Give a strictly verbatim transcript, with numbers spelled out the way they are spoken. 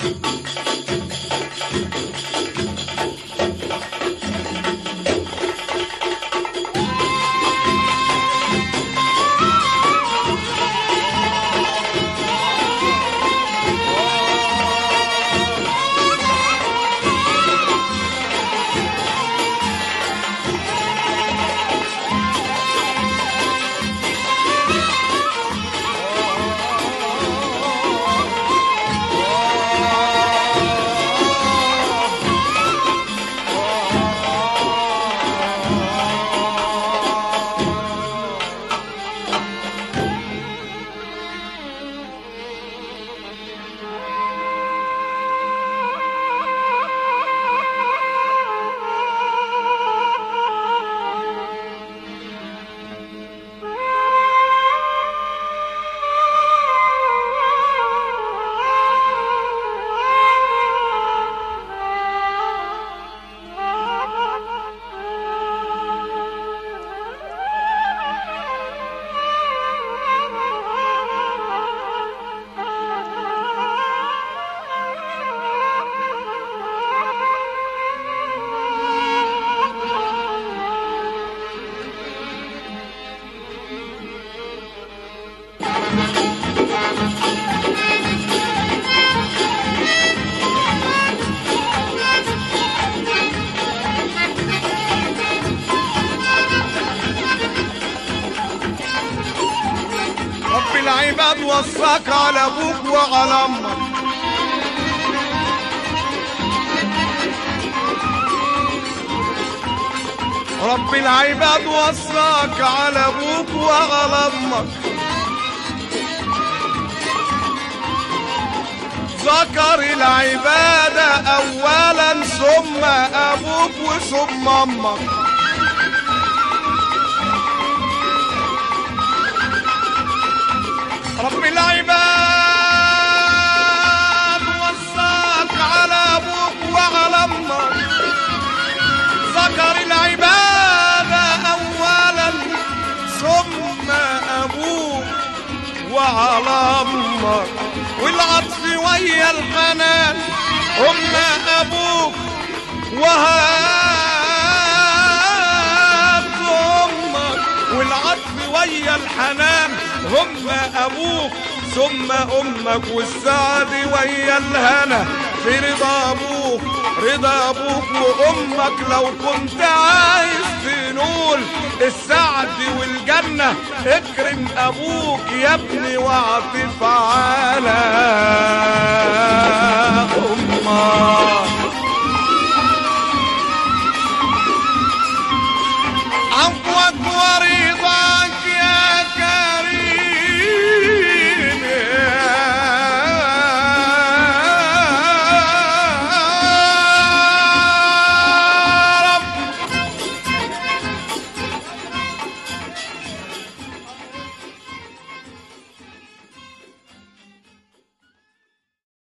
العباد وصاك على ابوك وعلى امك، رب العباد وصاك على ابوك وعلى امك، ذكر العبادة اولا ثم ابوك وثم امك. رب العباد وصاك على ابوك وعلى امك، ذكر العبادة اولا ثم ابوك وعلى امك، والعطف ويا الحنان هم ابوك وهات امك، والعطف ويا الحنان هم ابوك ثم امك، والسعد ويا الهنا في رضا ابوك رضا ابوك وامك. لو كنت عايز تنول السعد والجنة اكرم ابوك يا ابني واعطف على